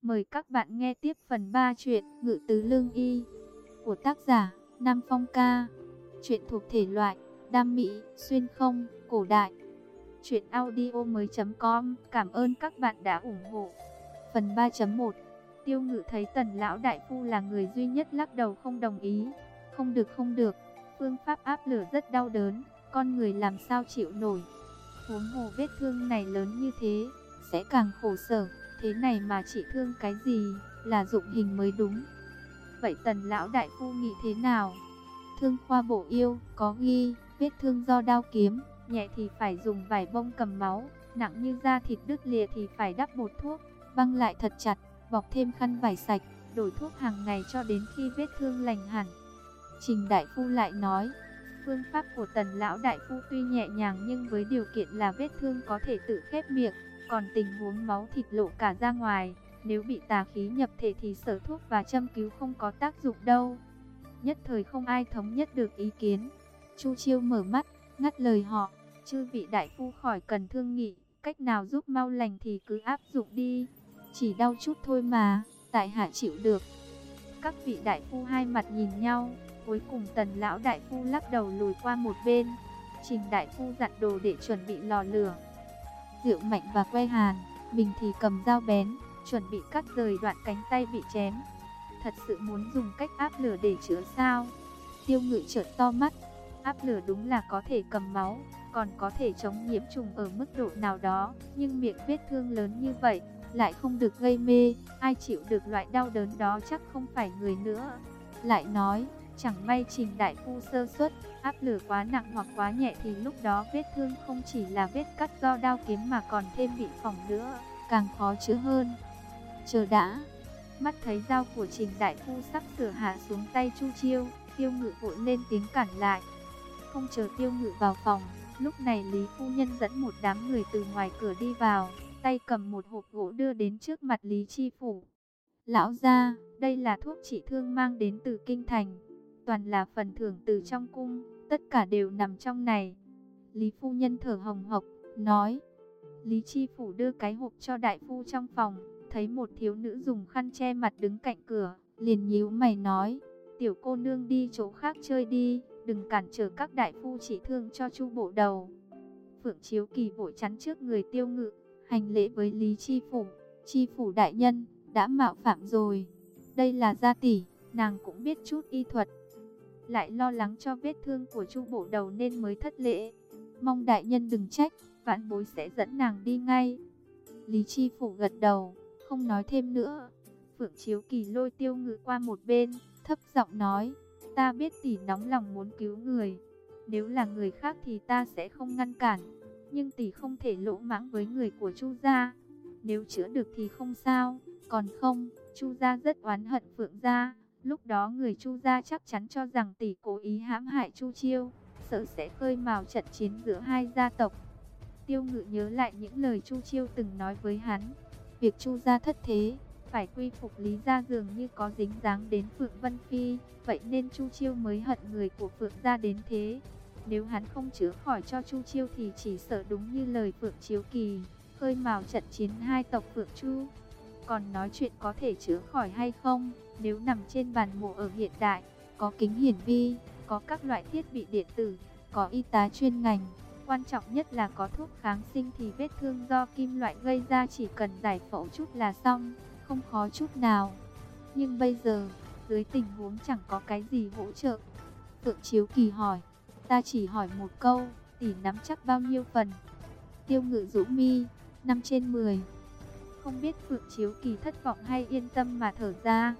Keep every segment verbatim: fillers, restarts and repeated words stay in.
Mời các bạn nghe tiếp phần ba truyện Ngự Tứ Lương Y của tác giả Nam Phong Ca. Truyện thuộc thể loại đam mỹ, xuyên không, cổ đại. Truyện audio mới.com. Cảm ơn các bạn đã ủng hộ. Phần ba chấm một. Tiêu Ngự thấy Tần lão đại phu là người duy nhất lắc đầu không đồng ý. Không được không được, phương pháp áp lửa rất đau đớn, con người làm sao chịu nổi. Huống hồ vết thương này lớn như thế, sẽ càng khổ sở. Thế này mà trị thương cái gì, là dụng hình mới đúng. Vậy Tần lão đại phu nghĩ thế nào? Thương khoa bổ yêu có ghi, vết thương do đao kiếm, nhẹ thì phải dùng vải bông cầm máu, nặng như da thịt đứt lìa thì phải đắp bột thuốc, băng lại thật chặt, bọc thêm khăn vải sạch, đổi thuốc hàng ngày cho đến khi vết thương lành hẳn. Trình đại phu lại nói, phương pháp của Tần lão đại phu tuy nhẹ nhàng nhưng với điều kiện là vết thương có thể tự khép miệng. Còn tình huống máu thịt lộ cả ra ngoài, nếu bị tà khí nhập thể thì sở thuốc và châm cứu không có tác dụng đâu. Nhất thời không ai thống nhất được ý kiến. Chu Chiêu mở mắt, ngắt lời họ, chư vị đại phu khỏi cần thương nghị, cách nào giúp mau lành thì cứ áp dụng đi. Chỉ đau chút thôi mà, tại hạ chịu được. Các vị đại phu hai mặt nhìn nhau, cuối cùng Tần lão đại phu lắc đầu lùi qua một bên. Trình đại phu dặn đồ để chuẩn bị lò lửa. Diệu Mạnh và Que Hàn, mình thì cầm dao bén, chuẩn bị cắt rời đoạn cánh tay bị chém. Thật sự muốn dùng cách áp lửa để chữa sao? Tiêu Ngự trợn to mắt, áp lửa đúng là có thể cầm máu, còn có thể chống nhiễm trùng ở mức độ nào đó, nhưng miệng vết thương lớn như vậy, lại không được gây mê, ai chịu được loại đau đớn đó chắc không phải người nữa. Lại nói, chẳng may Trình đại phu sơ suất, áp lửa quá nặng hoặc quá nhẹ thì lúc đó vết thương không chỉ là vết cắt do đao kiếm mà còn thêm bị phỏng nữa, càng khó chữa hơn. Chờ đã, mắt thấy dao của Trình đại phu sắp sửa hạ xuống tay Chu Chiêu, Tiêu Ngự vội lên tiếng cản lại. Không chờ Tiêu Ngự vào phòng, lúc này Lý phu nhân dẫn một đám người từ ngoài cửa đi vào, tay cầm một hộp gỗ đưa đến trước mặt Lý Chi Phủ. Lão gia, đây là thuốc trị thương mang đến từ kinh thành, toàn là phần thưởng từ trong cung, tất cả đều nằm trong này. Lý phu nhân thở hồng hộc, nói. Lý Chi Phủ đưa cái hộp cho đại phu trong phòng, thấy một thiếu nữ dùng khăn che mặt đứng cạnh cửa, liền nhíu mày nói, tiểu cô nương đi chỗ khác chơi đi, đừng cản trở các đại phu trị thương cho Chu bộ đầu. Phượng Chiếu Kỳ vội chắn trước người Tiêu Ngự, hành lễ với Lý Chi Phủ. Chi Phủ đại nhân, đã mạo phạm rồi, đây là gia tỷ, nàng cũng biết chút y thuật, lại lo lắng cho vết thương của Chu bộ đầu nên mới thất lễ, mong đại nhân đừng trách, vãn bối sẽ dẫn nàng đi ngay. Lý Chi Phủ gật đầu, không nói thêm nữa. Phượng Chiếu Kỳ lôi Tiêu Ngự qua một bên, thấp giọng nói, ta biết tỷ nóng lòng muốn cứu người, nếu là người khác thì ta sẽ không ngăn cản, nhưng tỷ không thể lỗ mãng với người của Chu gia. Nếu chữa được thì không sao, còn không, Chu gia rất oán hận Phượng gia, lúc đó người Chu gia chắc chắn cho rằng tỷ cố ý hãm hại Chu Chiêu, sợ sẽ khơi mào trận chiến giữa hai gia tộc. Tiêu Ngự nhớ lại những lời Chu Chiêu từng nói với hắn, việc Chu gia thất thế, phải quy phục Lý gia dường như có dính dáng đến Phượng Vân Phi, vậy nên Chu Chiêu mới hận người của Phượng gia đến thế. Nếu hắn không chữa khỏi cho Chu Chiêu thì chỉ sợ đúng như lời Phượng Chiếu Kỳ, khơi mào trận chiến hai tộc Phượng Chu. Còn nói chuyện có thể chữa khỏi hay không, nếu nằm trên bàn mổ ở hiện đại, có kính hiển vi, có các loại thiết bị điện tử, có y tá chuyên ngành, quan trọng nhất là có thuốc kháng sinh thì vết thương do kim loại gây ra chỉ cần giải phẫu chút là xong, không khó chút nào. Nhưng bây giờ, dưới tình huống chẳng có cái gì hỗ trợ. Phượng Chiếu Kỳ hỏi, ta chỉ hỏi một câu, tỷ nắm chắc bao nhiêu phần? Tiêu Ngự rũ mi, năm trên mười. Không biết Phượng Chiếu Kỳ thất vọng hay yên tâm mà thở ra.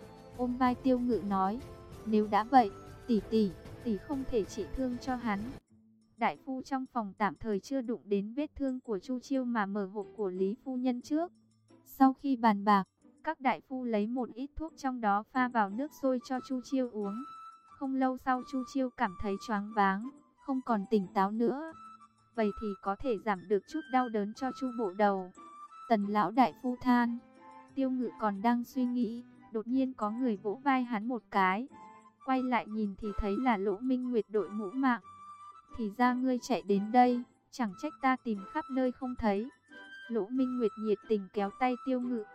Ôm vai Tiêu Ngự nói, nếu đã vậy, tỷ tỷ, tỷ không thể trị thương cho hắn. Đại phu trong phòng tạm thời chưa đụng đến vết thương của Chu Chiêu mà mở hộp của Lý phu nhân trước. Sau khi bàn bạc, các đại phu lấy một ít thuốc trong đó pha vào nước sôi cho Chu Chiêu uống. Không lâu sau Chu Chiêu cảm thấy choáng váng, không còn tỉnh táo nữa. Vậy thì có thể giảm được chút đau đớn cho Chu bộ đầu. Tần lão đại phu than. Tiêu Ngự còn đang suy nghĩ, đột nhiên có người vỗ vai hắn một cái. Quay lại nhìn thì thấy là Lỗ Minh Nguyệt đội mũ mạng. Thì ra ngươi chạy đến đây, chẳng trách ta tìm khắp nơi không thấy. Lỗ Minh Nguyệt nhiệt tình kéo tay Tiêu Ngự.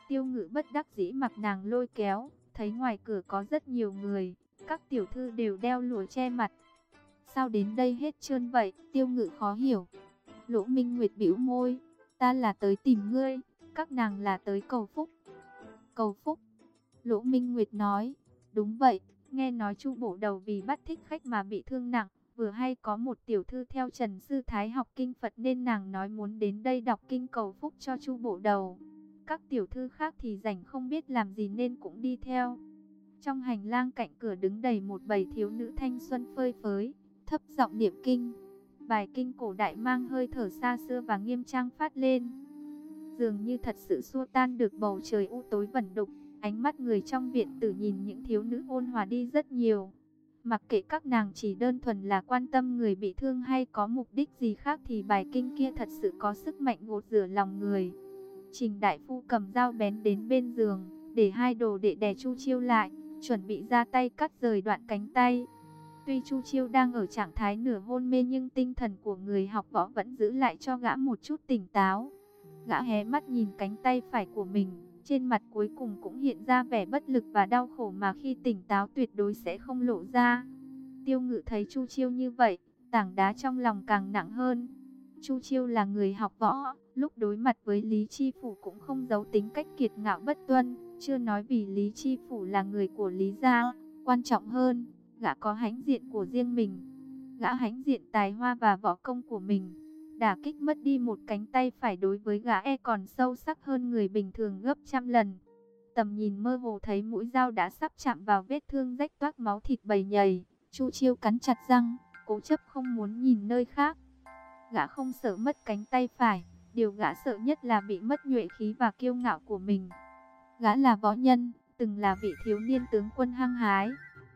Tiêu Ngự bất đắc dĩ mặc nàng lôi kéo, thấy ngoài cửa có rất nhiều người, các tiểu thư đều đeo lụa che mặt. Sao đến đây hết trơn vậy? Tiêu Ngự khó hiểu. Lỗ Minh Nguyệt bĩu môi, ta là tới tìm ngươi, các nàng là tới cầu phúc. Cầu phúc? Lỗ Minh Nguyệt nói, đúng vậy, nghe nói Chu Bộ Đầu vì bắt thích khách mà bị thương nặng, vừa hay có một tiểu thư theo Trần Sư Thái học kinh Phật nên nàng nói muốn đến đây đọc kinh cầu phúc cho Chu Bộ Đầu. Các tiểu thư khác thì rảnh không biết làm gì nên cũng đi theo. Trong hành lang cạnh cửa đứng đầy một bầy thiếu nữ thanh xuân phơi phới, thấp giọng niệm kinh. Bài kinh cổ đại mang hơi thở xa xưa và nghiêm trang phát lên, dường như thật sự xua tan được bầu trời u tối vẩn đục. Ánh mắt người trong viện tử nhìn những thiếu nữ ôn hòa đi rất nhiều. Mặc kệ các nàng chỉ đơn thuần là quan tâm người bị thương hay có mục đích gì khác thì bài kinh kia thật sự có sức mạnh gột rửa lòng người. Trình đại phu cầm dao bén đến bên giường, để hai đồ đệ đè Chu Chiêu lại, chuẩn bị ra tay cắt rời đoạn cánh tay. Tuy Chu Chiêu đang ở trạng thái nửa hôn mê nhưng tinh thần của người học võ vẫn giữ lại cho gã một chút tỉnh táo. Gã hé mắt nhìn cánh tay phải của mình, trên mặt cuối cùng cũng hiện ra vẻ bất lực và đau khổ mà khi tỉnh táo tuyệt đối sẽ không lộ ra. Tiêu Ngự thấy Chu Chiêu như vậy, tảng đá trong lòng càng nặng hơn. Chu Chiêu là người học võ, lúc đối mặt với Lý Chi Phủ cũng không giấu tính cách kiệt ngạo bất tuân, chưa nói vì Lý Chi Phủ là người của Lý gia, quan trọng hơn, gã có hãnh diện của riêng mình. Gã hãnh diện tài hoa và võ công của mình. Đả kích mất đi một cánh tay phải đối với gã e còn sâu sắc hơn người bình thường gấp trăm lần. Tầm nhìn mơ hồ thấy mũi dao đã sắp chạm vào vết thương rách toác máu thịt bầy nhầy. Chu Chiêu cắn chặt răng, cố chấp không muốn nhìn nơi khác. Gã không sợ mất cánh tay phải, điều gã sợ nhất là bị mất nhuệ khí và kiêu ngạo của mình. Gã là võ nhân, từng là vị thiếu niên tướng quân hăng hái,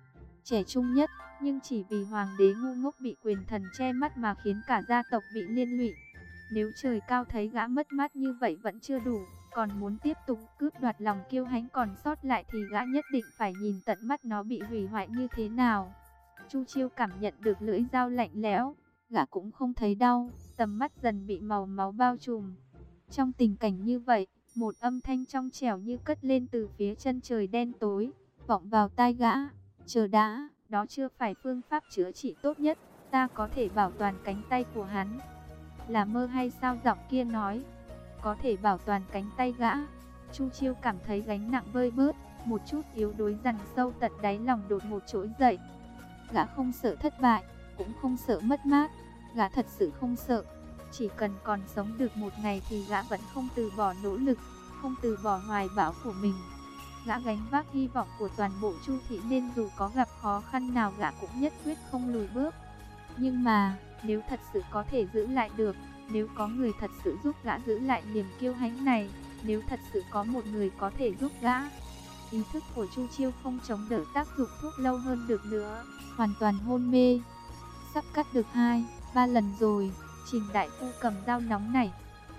trẻ trung nhất, nhưng chỉ vì hoàng đế ngu ngốc bị quyền thần che mắt mà khiến cả gia tộc bị liên lụy. Nếu trời cao thấy gã mất mát như vậy vẫn chưa đủ, còn muốn tiếp tục cướp đoạt lòng kiêu hãnh còn sót lại thì gã nhất định phải nhìn tận mắt nó bị hủy hoại như thế nào. Chu Chiêu cảm nhận được lưỡi dao lạnh lẽo, gã cũng không thấy đau, tầm mắt dần bị màu máu bao trùm. Trong tình cảnh như vậy, một âm thanh trong trẻo như cất lên từ phía chân trời đen tối, vọng vào tai gã. Chờ đã, đó chưa phải phương pháp chữa trị tốt nhất, ta có thể bảo toàn cánh tay của hắn. Là mơ hay sao? Giọng kia nói, có thể bảo toàn cánh tay gã. Chu Chiêu cảm thấy gánh nặng vơi bớt, một chút yếu đuối dằn sâu tận đáy lòng đột ngột trỗi dậy. Gã không sợ thất bại, cũng không sợ mất mát, gã thật sự không sợ. Chỉ cần còn sống được một ngày thì gã vẫn không từ bỏ nỗ lực, không từ bỏ hoài bão của mình. Gã gánh vác hy vọng của toàn bộ Chu thị nên dù có gặp khó khăn nào gã cũng nhất quyết không lùi bước. Nhưng mà, nếu thật sự có thể giữ lại được, nếu có người thật sự giúp gã giữ lại niềm kiêu hãnh này, nếu thật sự có một người có thể giúp gã. Ý thức của Chu Chiêu không chống đỡ tác dụng thuốc lâu hơn được nữa, hoàn toàn hôn mê. Sắp cắt được hai, ba lần rồi, Trình đại phu cầm dao nóng này.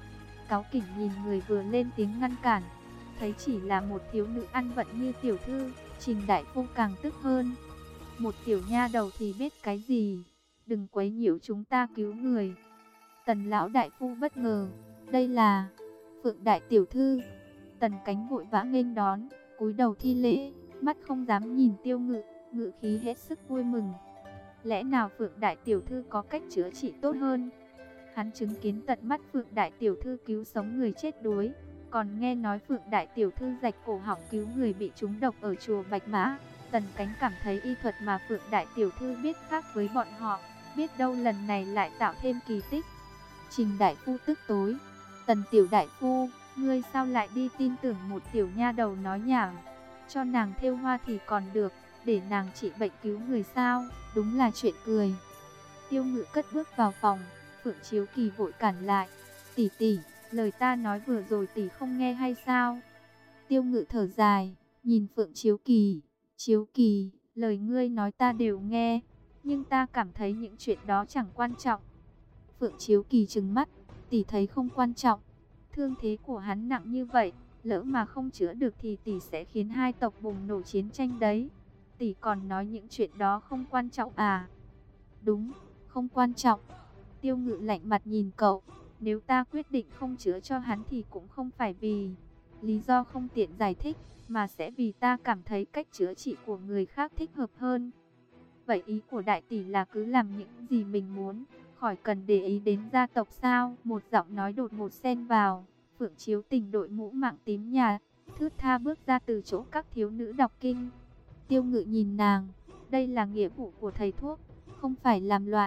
Cáu kỉnh nhìn người vừa lên tiếng ngăn cản, thấy chỉ là một thiếu nữ ăn vận như tiểu thư, Trình đại phu càng tức hơn. Một tiểu nha đầu thì biết cái gì, đừng quấy nhiễu chúng ta cứu người. Tần lão đại phu bất ngờ, đây là Phượng đại tiểu thư. Tần Cánh vội vã nghênh đón, cúi đầu thi lễ, mắt không dám nhìn Tiêu Ngự, ngự khí hết sức vui mừng. Lẽ nào Phượng đại tiểu thư có cách chữa trị tốt hơn? Hắn chứng kiến tận mắt Phượng đại tiểu thư cứu sống người chết đuối, còn nghe nói Phượng đại tiểu thư rạch cổ họng cứu người bị trúng độc ở chùa Bạch Mã. Tần Cánh cảm thấy y thuật mà Phượng đại tiểu thư biết khác với bọn họ, biết đâu lần này lại tạo thêm kỳ tích. Trình đại phu tức tối, Tần tiểu đại phu, ngươi sao lại đi tin tưởng một tiểu nha đầu nói nhảm? Cho nàng thêu hoa thì còn được, để nàng trị bệnh cứu người sao? Đúng là chuyện cười. Tiêu Ngự cất bước vào phòng, Phượng Chiếu Kỳ vội cản lại. Tỷ tỷ, lời ta nói vừa rồi tỷ không nghe hay sao? Tiêu Ngự thở dài, nhìn Phượng Chiếu Kỳ. Chiếu Kỳ, lời ngươi nói ta đều nghe, nhưng ta cảm thấy những chuyện đó chẳng quan trọng. Phượng Chiếu Kỳ trừng mắt, tỷ thấy không quan trọng. Thương thế của hắn nặng như vậy, lỡ mà không chữa được thì tỷ sẽ khiến hai tộc bùng nổ chiến tranh đấy. Tỷ còn nói những chuyện đó không quan trọng à? Đúng, không quan trọng. Tiêu Ngự lạnh mặt nhìn cậu, nếu ta quyết định không chữa cho hắn thì cũng không phải vì lý do không tiện giải thích, mà sẽ vì ta cảm thấy cách chữa trị của người khác thích hợp hơn. Vậy ý của đại tỷ là cứ làm những gì mình muốn, khỏi cần để ý đến gia tộc sao? Một giọng nói đột ngột xen vào. Phượng Chiếu Tình đội mũ mạng tím nhạt, thướt tha bước ra từ chỗ các thiếu nữ đọc kinh. Tiêu Ngự nhìn nàng, đây là nghĩa vụ của thầy thuốc, không phải làm loạn.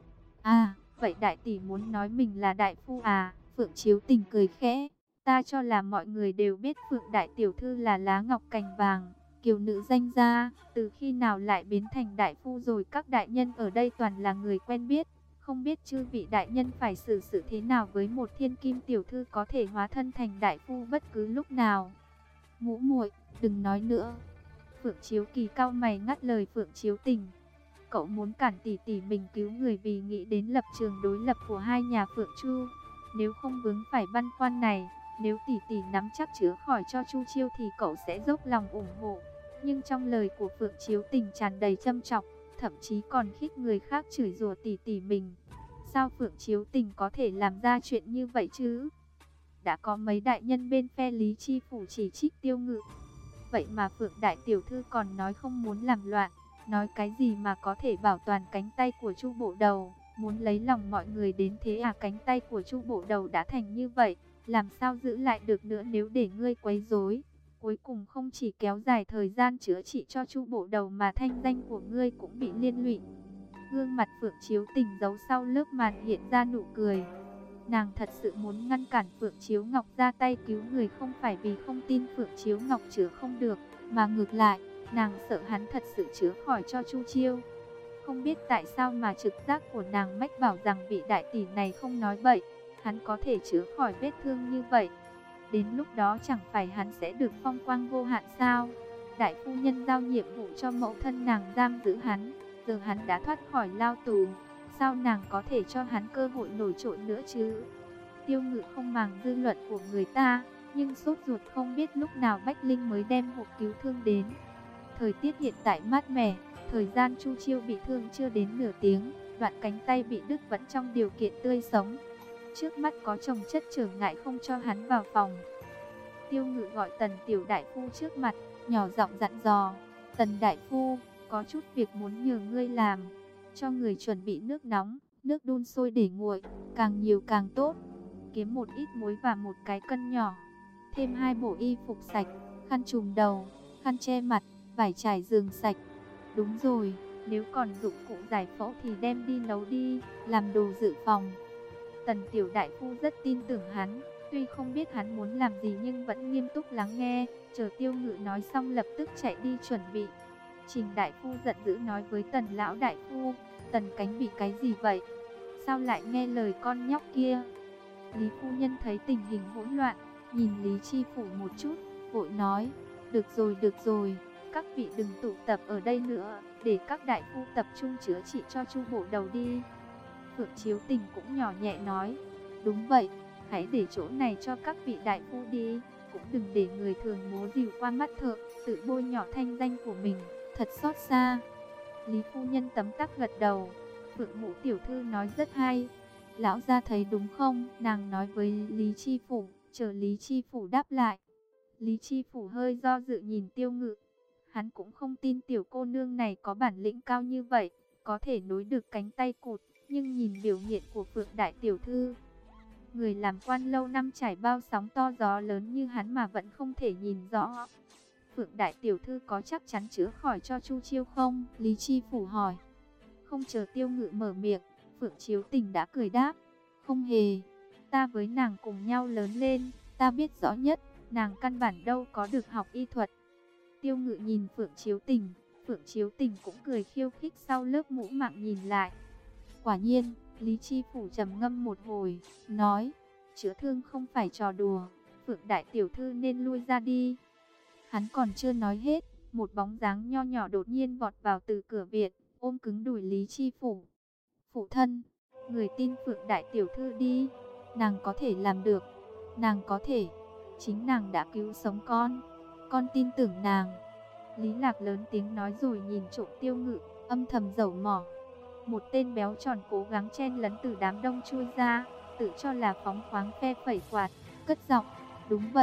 À, vậy đại tỷ muốn nói mình là đại phu à? Phượng Chiếu Tình cười khẽ, ta cho là mọi người đều biết Phượng đại tiểu thư là lá ngọc cành vàng, kiều nữ danh gia, từ khi nào lại biến thành đại phu rồi? Các đại nhân ở đây toàn là người quen biết, không biết chư vị đại nhân phải xử sự thế nào với một thiên kim tiểu thư có thể hóa thân thành đại phu bất cứ lúc nào. Ngũ muội, đừng nói nữa. Phượng Chiếu Kỳ cau mày ngắt lời Phượng Chiếu Tình. Cậu muốn cản tỷ tỷ mình cứu người vì nghĩ đến lập trường đối lập của hai nhà Phượng Chu. Nếu không vướng phải băn khoăn này, nếu tỷ tỷ nắm chắc chữa khỏi cho Chu Chiêu thì cậu sẽ dốc lòng ủng hộ. Nhưng trong lời của Phượng Chiếu Tình tràn đầy châm chọc, thậm chí còn khích người khác chửi rủa tỷ tỷ mình. Sao Phượng Chiếu Tình có thể làm ra chuyện như vậy chứ? Đã có mấy đại nhân bên phe Lý Chi Phủ chỉ trích Tiêu Ngự. Vậy mà Phượng đại tiểu thư còn nói không muốn làm loạn, nói cái gì mà có thể bảo toàn cánh tay của Chu Bộ Đầu, muốn lấy lòng mọi người đến thế à? Cánh tay của Chu Bộ Đầu đã thành như vậy, làm sao giữ lại được nữa nếu để ngươi quấy rối? Cuối cùng không chỉ kéo dài thời gian chữa trị cho Chu Bộ Đầu mà thanh danh của ngươi cũng bị liên lụy. Gương mặt Phượng Chiếu Tình giấu sau lớp màn hiện ra nụ cười. Nàng thật sự muốn ngăn cản Phượng Chiếu Ngọc ra tay cứu người, không phải vì không tin Phượng Chiếu Ngọc chữa không được, mà ngược lại, nàng sợ hắn thật sự chữa khỏi cho Chu Chiêu. Không biết tại sao mà trực giác của nàng mách bảo rằng vị đại tỷ này không nói bậy, hắn có thể chữa khỏi vết thương như vậy. Đến lúc đó chẳng phải hắn sẽ được phong quang vô hạn sao? Đại phu nhân giao nhiệm vụ cho mẫu thân nàng giam giữ hắn, giờ hắn đã thoát khỏi lao tù, sao nàng có thể cho hắn cơ hội nổi trội nữa chứ? Tiêu Ngự không màng dư luận của người ta, nhưng sốt ruột không biết lúc nào Bách Linh mới đem hộp cứu thương đến. Thời tiết hiện tại mát mẻ, thời gian Chu Chiêu bị thương chưa đến nửa tiếng, đoạn cánh tay bị đứt vẫn trong điều kiện tươi sống. Trước mắt có chồng chất trở ngại không cho hắn vào phòng. Tiêu Ngự gọi Tần tiểu đại phu trước mặt, nhỏ giọng dặn dò, Tần đại phu, có chút việc muốn nhờ ngươi làm. Cho người chuẩn bị nước nóng, nước đun sôi để nguội, càng nhiều càng tốt. Kiếm một ít muối và một cái cân nhỏ. Thêm hai bộ y phục sạch, khăn trùm đầu, khăn che mặt, vải trải giường sạch. Đúng rồi, nếu còn dụng cụ giải phẫu thì đem đi nấu đi, làm đồ dự phòng. Tần tiểu đại phu rất tin tưởng hắn, tuy không biết hắn muốn làm gì nhưng vẫn nghiêm túc lắng nghe. Chờ Tiêu Ngự nói xong lập tức chạy đi chuẩn bị. Trình đại phu giận dữ nói với Tần lão đại phu, Tần Cánh bị cái gì vậy? Sao lại nghe lời con nhóc kia? Lý phu nhân thấy tình hình hỗn loạn, nhìn Lý Chi Phủ một chút, vội nói, được rồi được rồi, các vị đừng tụ tập ở đây nữa, để các đại phu tập trung chữa trị cho Chu Bộ Đầu đi. Phượng Chiếu Tình cũng nhỏ nhẹ nói, đúng vậy, hãy để chỗ này cho các vị đại phu đi, cũng đừng để người thường múa rìu qua mắt thợ, tự bôi nhỏ thanh danh của mình, thật xót xa. Lý phu nhân tấm tắc gật đầu, Phượng Ngũ tiểu thư nói rất hay. Lão gia thấy đúng không? Nàng nói với Lý Chi Phủ, chờ Lý Chi Phủ đáp lại. Lý Chi Phủ hơi do dự nhìn Tiêu Ngự. Hắn cũng không tin tiểu cô nương này có bản lĩnh cao như vậy, có thể nối được cánh tay cụt, nhưng nhìn biểu hiện của Phượng đại tiểu thư, người làm quan lâu năm trải bao sóng to gió lớn như hắn mà vẫn không thể nhìn rõ. Phượng đại tiểu thư có chắc chắn chữa khỏi cho Chu Chiêu không? Lý Chi Phủ hỏi. Không chờ Tiêu Ngự mở miệng, Phượng Chiếu Tình đã cười đáp, không hề, ta với nàng cùng nhau lớn lên, ta biết rõ nhất, nàng căn bản đâu có được học y thuật. Tiêu Ngự nhìn Phượng Chiếu Tình, Phượng Chiếu Tình cũng cười khiêu khích sau lớp mũ mạng nhìn lại. Quả nhiên, Lý Chi Phủ trầm ngâm một hồi, nói, chữa thương không phải trò đùa, Phượng đại tiểu thư nên lui ra đi. Hắn còn chưa nói hết, một bóng dáng nho nhỏ đột nhiên vọt vào từ cửa viện, ôm cứng đùi Lý Chi Phủ. Phụ thân, người tin Phượng đại tiểu thư đi, nàng có thể làm được, nàng có thể, chính nàng đã cứu sống con, con tin tưởng nàng. Lý Lạc lớn tiếng nói rồi nhìn trộm Tiêu Ngự, âm thầm dẩu mỏ. Một tên béo tròn cố gắng chen lấn từ đám đông chui ra, tự cho là phóng khoáng phe phẩy quạt, cất giọng, đúng vậy,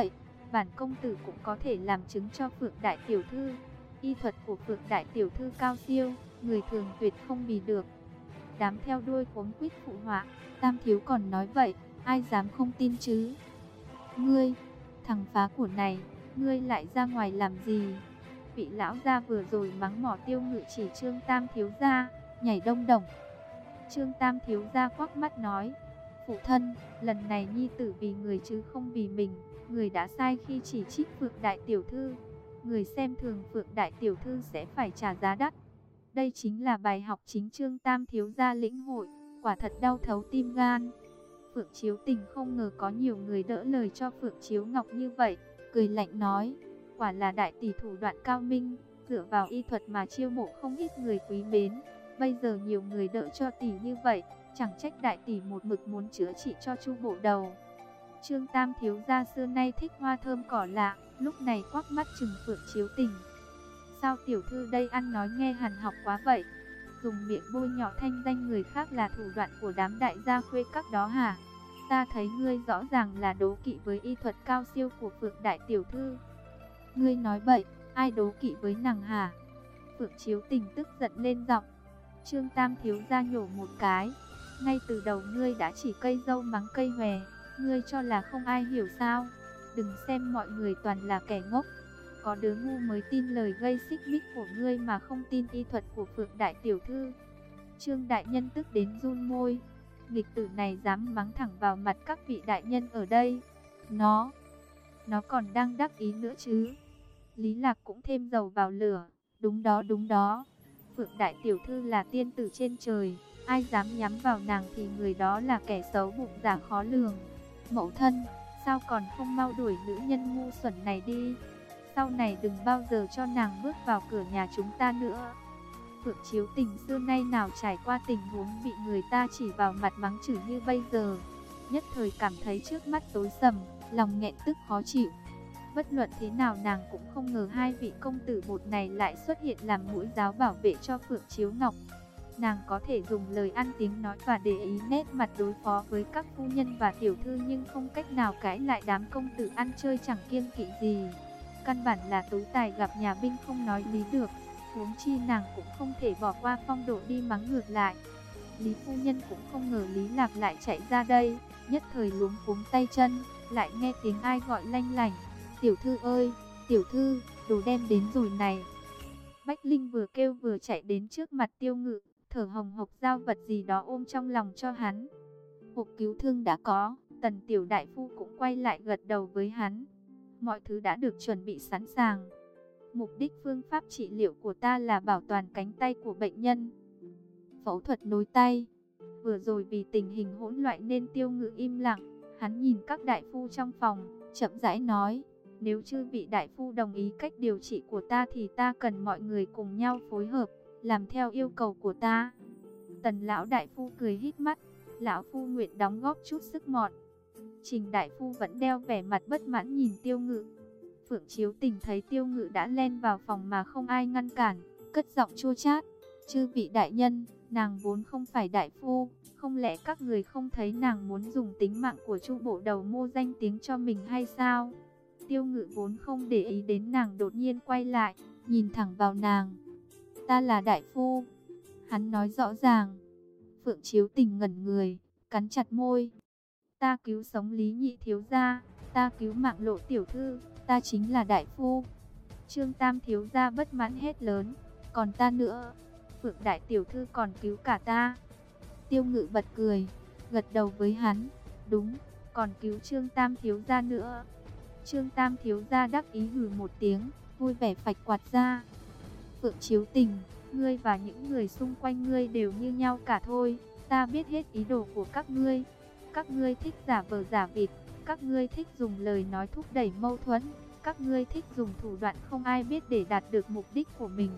bản công tử cũng có thể làm chứng cho Phượng đại tiểu thư. Y thuật của Phượng đại tiểu thư cao siêu, người thường tuyệt không bì được. Đám theo đuôi cuống quýt phụ họa. Tam thiếu còn nói vậy, ai dám không tin chứ? Ngươi, thằng phá của này, ngươi lại ra ngoài làm gì? Vị lão gia vừa rồi mắng mỏ Tiêu Ngự chỉ Trương Tam thiếu gia, nhảy đông đồng. Trương Tam thiếu gia quắc mắt nói, phụ thân, lần này nhi tử vì người chứ không vì mình, người đã sai khi chỉ trích Phượng đại tiểu thư. Người xem thường Phượng đại tiểu thư sẽ phải trả giá đắt. Đây chính là bài học chính Trương Tam thiếu gia lĩnh hội, quả thật đau thấu tim gan. Phượng Chiếu Tình không ngờ có nhiều người đỡ lời cho Phượng Chiếu Ngọc như vậy, cười lạnh nói, quả là đại tỷ thủ đoạn cao minh, dựa vào y thuật mà chiêu mộ không ít người quý mến. Bây giờ nhiều người đỡ cho tỷ như vậy, chẳng trách đại tỷ một mực muốn chữa trị cho Chu Bộ Đầu. Trương Tam thiếu gia xưa nay thích hoa thơm cỏ lạ, lúc này quắc mắt trừng Phượng Chiếu Tình. Sao tiểu thư đây ăn nói nghe hằn học quá vậy? Dùng miệng bôi nhọ thanh danh người khác là thủ đoạn của đám đại gia khuê các đó hả? Ta thấy ngươi rõ ràng là đố kỵ với y thuật cao siêu của Phượng đại tiểu thư. Ngươi nói bậy, ai đố kỵ với nàng hả? Phượng Chiếu Tình tức giận lên giọng. Trương Tam thiếu gia nhổ một cái. Ngay từ đầu ngươi đã chỉ cây dâu mắng cây hòe, ngươi cho là không ai hiểu sao? Đừng xem mọi người toàn là kẻ ngốc. Có đứa ngu mới tin lời gây xích mích của ngươi mà không tin y thuật của Phượng đại tiểu thư. Trương đại nhân tức đến run môi. Nghịch tử này dám mắng thẳng vào mặt các vị đại nhân ở đây. Nó, nó còn đang đắc ý nữa chứ. Lý Lạc cũng thêm dầu vào lửa. Đúng đó, đúng đó. Phượng đại tiểu thư là tiên tử trên trời. Ai dám nhắm vào nàng thì người đó là kẻ xấu bụng dạ khó lường. Mẫu thân, sao còn không mau đuổi nữ nhân ngu xuẩn này đi? Sau này đừng bao giờ cho nàng bước vào cửa nhà chúng ta nữa. Phượng Chiếu Tình xưa nay nào trải qua tình huống bị người ta chỉ vào mặt mắng chửi như bây giờ. Nhất thời cảm thấy trước mắt tối sầm, lòng nghẹn tức khó chịu. Bất luận thế nào nàng cũng không ngờ hai vị công tử bột này lại xuất hiện làm mũi giáo bảo vệ cho Phượng Chiếu Ngọc. Nàng có thể dùng lời ăn tiếng nói và để ý nét mặt đối phó với các phu nhân và tiểu thư, nhưng không cách nào cãi lại đám công tử ăn chơi chẳng kiêng kỵ gì. Căn bản là tú tài gặp nhà binh không nói lý được. Huống chi nàng cũng không thể bỏ qua phong độ đi mắng ngược lại. Lý phu nhân cũng không ngờ Lý Lạc lại chạy ra đây, nhất thời luống cuống tay chân, lại nghe tiếng ai gọi lanh lảnh. Tiểu thư ơi, tiểu thư, đồ đem đến rồi này. Bách Linh vừa kêu vừa chạy đến trước mặt Tiêu Ngự, thở hồng hộc giao vật gì đó ôm trong lòng cho hắn. Hộp cứu thương đã có, Tần tiểu đại phu cũng quay lại gật đầu với hắn. Mọi thứ đã được chuẩn bị sẵn sàng. Mục đích phương pháp trị liệu của ta là bảo toàn cánh tay của bệnh nhân. Phẫu thuật nối tay. Vừa rồi vì tình hình hỗn loạn nên Tiêu Ngự im lặng. Hắn nhìn các đại phu trong phòng, chậm rãi nói. Nếu chư vị đại phu đồng ý cách điều trị của ta thì ta cần mọi người cùng nhau phối hợp, làm theo yêu cầu của ta. Tần lão đại phu cười hít mắt. Lão phu nguyện đóng góp chút sức mọn. Trình đại phu vẫn đeo vẻ mặt bất mãn nhìn Tiêu Ngự. Phượng Chiếu Tình thấy Tiêu Ngự đã len vào phòng mà không ai ngăn cản, cất giọng chua chát. Chư vị đại nhân, nàng vốn không phải đại phu, không lẽ các người không thấy nàng muốn dùng tính mạng của Chu Bộ Đầu mua danh tiếng cho mình hay sao? Tiêu Ngự vốn không để ý đến nàng đột nhiên quay lại, nhìn thẳng vào nàng. Ta là đại phu. Hắn nói rõ ràng. Phượng Chiếu Tình ngẩn người, cắn chặt môi. Ta cứu sống Lý nhị thiếu gia, ta cứu mạng Lộ tiểu thư, ta chính là đại phu. Trương Tam thiếu gia bất mãn hét lớn, còn ta nữa, Phượng đại tiểu thư còn cứu cả ta. Tiêu Ngự bật cười, gật đầu với hắn, đúng, còn cứu Trương Tam thiếu gia nữa. Trương Tam thiếu gia đắc ý hừ một tiếng, vui vẻ phạch quạt ra. Phượng Chiếu Tình, ngươi và những người xung quanh ngươi đều như nhau cả thôi, ta biết hết ý đồ của các ngươi. Các ngươi thích giả vờ giả vịt, các ngươi thích dùng lời nói thúc đẩy mâu thuẫn, các ngươi thích dùng thủ đoạn không ai biết để đạt được mục đích của mình.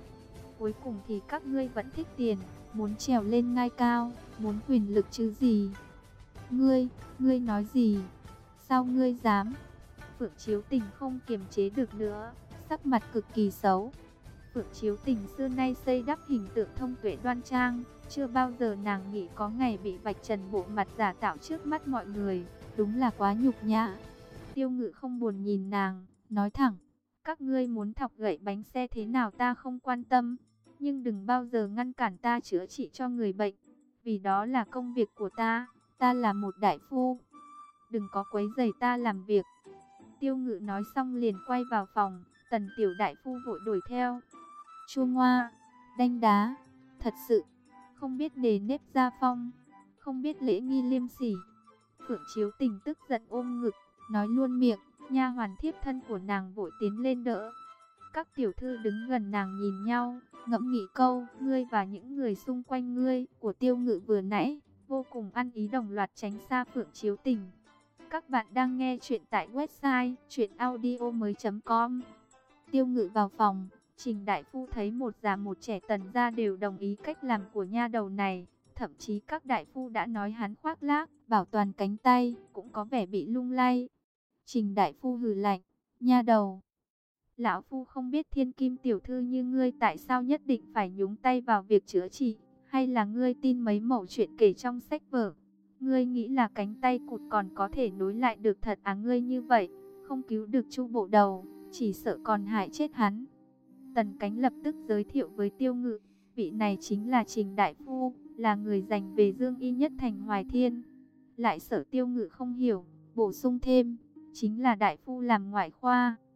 Cuối cùng thì các ngươi vẫn thích tiền, muốn trèo lên ngai cao, muốn quyền lực chứ gì. Ngươi, ngươi nói gì? Sao ngươi dám? Phượng Chiếu Tình không kiềm chế được nữa, sắc mặt cực kỳ xấu. Phượng Chiếu Tình xưa nay xây đắp hình tượng thông tuệ đoan trang, chưa bao giờ nàng nghĩ có ngày bị vạch trần bộ mặt giả tạo trước mắt mọi người, đúng là quá nhục nhã. Tiêu Ngự không buồn nhìn nàng, nói thẳng, các ngươi muốn thọc gậy bánh xe thế nào ta không quan tâm, nhưng đừng bao giờ ngăn cản ta chữa trị cho người bệnh, vì đó là công việc của ta, ta là một đại phu, đừng có quấy rầy ta làm việc. Tiêu Ngự nói xong liền quay vào phòng, Tần tiểu đại phu vội đuổi theo. Chua ngoa, đanh đá, thật sự không biết nề nếp gia phong, không biết lễ nghi liêm sỉ. Phượng Chiếu Tình tức giận ôm ngực, nói luôn miệng. Nha hoàn thiếp thân của nàng vội tiến lên đỡ. Các tiểu thư đứng gần nàng nhìn nhau, ngẫm nghĩ câu ngươi và những người xung quanh ngươi của Tiêu Ngự vừa nãy, vô cùng ăn ý đồng loạt tránh xa Phượng Chiếu Tình. Các bạn đang nghe chuyện tại website truyện audio mới chấm com. Tiêu Ngự vào phòng, Trình đại phu thấy một già một trẻ Tần gia đều đồng ý cách làm của nha đầu này, thậm chí các đại phu đã nói hắn khoác lác, bảo toàn cánh tay, cũng có vẻ bị lung lay. Trình đại phu hừ lạnh, nha đầu, lão phu không biết thiên kim tiểu thư như ngươi tại sao nhất định phải nhúng tay vào việc chữa trị, hay là ngươi tin mấy mẩu chuyện kể trong sách vở. Ngươi nghĩ là cánh tay cụt còn có thể nối lại được thật à? Ngươi như vậy, không cứu được Chu Bộ Đầu, chỉ sợ còn hại chết hắn. Tần Cánh lập tức giới thiệu với Tiêu Ngự, vị này chính là Trình đại phu, là người dành về dương y nhất thành Hoài Thiên. Lại sợ Tiêu Ngự không hiểu, bổ sung thêm, chính là đại phu làm ngoại khoa,